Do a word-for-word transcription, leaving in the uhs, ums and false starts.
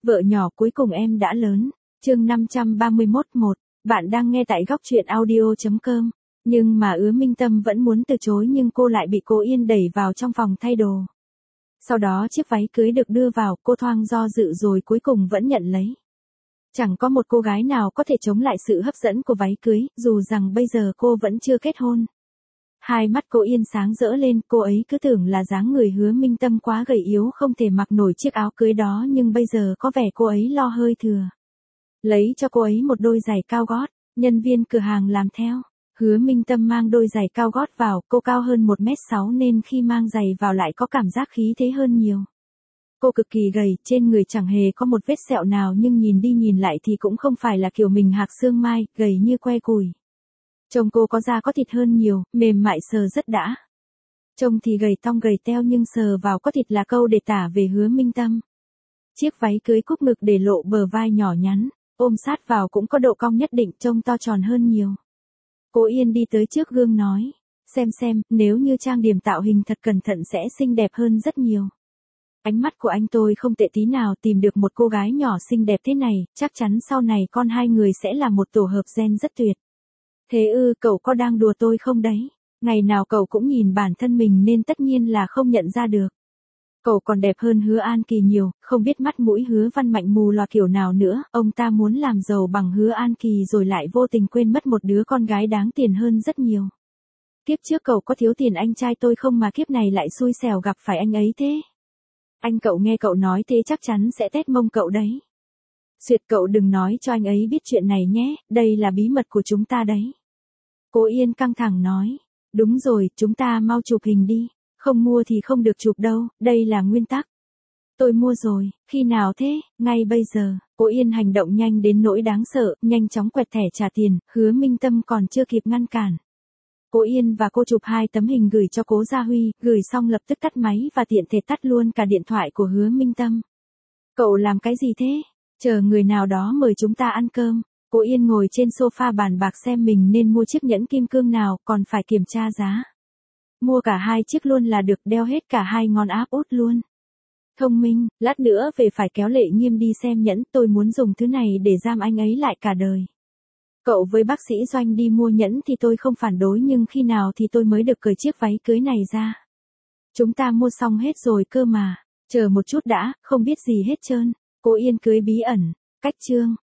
Vợ nhỏ cuối cùng em đã lớn. Chương năm trăm ba mươi mốt một. Bạn đang nghe tại góc truyện audio chấm com. Nhưng mà Hứa Minh Tâm vẫn muốn từ chối nhưng cô lại bị cô Yên đẩy vào trong phòng thay đồ. Sau đó chiếc váy cưới được đưa vào, cô thoáng do dự rồi cuối cùng vẫn nhận lấy. Chẳng có một cô gái nào có thể chống lại sự hấp dẫn của váy cưới, dù rằng bây giờ cô vẫn chưa kết hôn. Hai mắt cô Yên sáng rỡ lên, cô ấy cứ tưởng là dáng người Hứa Minh Tâm quá gầy yếu không thể mặc nổi chiếc áo cưới đó nhưng bây giờ có vẻ cô ấy lo hơi thừa. Lấy cho cô ấy một đôi giày cao gót, nhân viên cửa hàng làm theo. Hứa Minh Tâm mang đôi giày cao gót vào, cô cao hơn một mét sáu nên khi mang giày vào lại có cảm giác khí thế hơn nhiều. Cô cực kỳ gầy, trên người chẳng hề có một vết sẹo nào nhưng nhìn đi nhìn lại thì cũng không phải là kiểu mình hạc xương mai, gầy như que củi. Trông cô có da có thịt hơn nhiều, mềm mại sờ rất đã. Trông thì gầy tong gầy teo nhưng sờ vào có thịt là câu để tả về Hứa Minh Tâm. Chiếc váy cưới cúp ngực để lộ bờ vai nhỏ nhắn, ôm sát vào cũng có độ cong nhất định, trông to tròn hơn nhiều. Cô Yên đi tới trước gương nói, xem xem, nếu như trang điểm tạo hình thật cẩn thận sẽ xinh đẹp hơn rất nhiều. Ánh mắt của anh tôi không tệ tí nào, tìm được một cô gái nhỏ xinh đẹp thế này, chắc chắn sau này con hai người sẽ là một tổ hợp gen rất tuyệt. Thế ư, cậu có đang đùa tôi không đấy? Ngày nào cậu cũng nhìn bản thân mình nên tất nhiên là không nhận ra được. Cậu còn đẹp hơn Hứa An Kỳ nhiều, không biết mắt mũi Hứa Văn Mạnh mù loà kiểu nào nữa, ông ta muốn làm giàu bằng Hứa An Kỳ rồi lại vô tình quên mất một đứa con gái đáng tiền hơn rất nhiều. Kiếp trước cậu có thiếu tiền anh trai tôi không mà kiếp này lại xui xẻo gặp phải anh ấy thế? Anh cậu nghe cậu nói thế chắc chắn sẽ tét mông cậu đấy. Duyệt cậu đừng nói cho anh ấy biết chuyện này nhé, đây là bí mật của chúng ta đấy. Cô Yên căng thẳng nói, đúng rồi, chúng ta mau chụp hình đi, không mua thì không được chụp đâu, đây là nguyên tắc. Tôi mua rồi, khi nào thế, ngay bây giờ. Cô Yên hành động nhanh đến nỗi đáng sợ, nhanh chóng quẹt thẻ trả tiền, Hứa Minh Tâm còn chưa kịp ngăn cản. Cô Yên và cô chụp hai tấm hình gửi cho Cố Gia Huy, gửi xong lập tức tắt máy và tiện thể tắt luôn cả điện thoại của Hứa Minh Tâm. Cậu làm cái gì thế? Chờ người nào đó mời chúng ta ăn cơm. Cô Yên ngồi trên sofa bàn bạc xem mình nên mua chiếc nhẫn kim cương nào, còn phải kiểm tra giá. Mua cả hai chiếc luôn là được, đeo hết cả hai ngón áp út luôn. Thông minh, lát nữa về phải kéo Lệ Nghiêm đi xem nhẫn, tôi muốn dùng thứ này để giam anh ấy lại cả đời. Cậu với bác sĩ Doanh đi mua nhẫn thì tôi không phản đối nhưng khi nào thì tôi mới được cởi chiếc váy cưới này ra? Chúng ta mua xong hết rồi cơ mà, chờ một chút đã, không biết gì hết trơn. Cô Yên cưới bí ẩn, cách chương.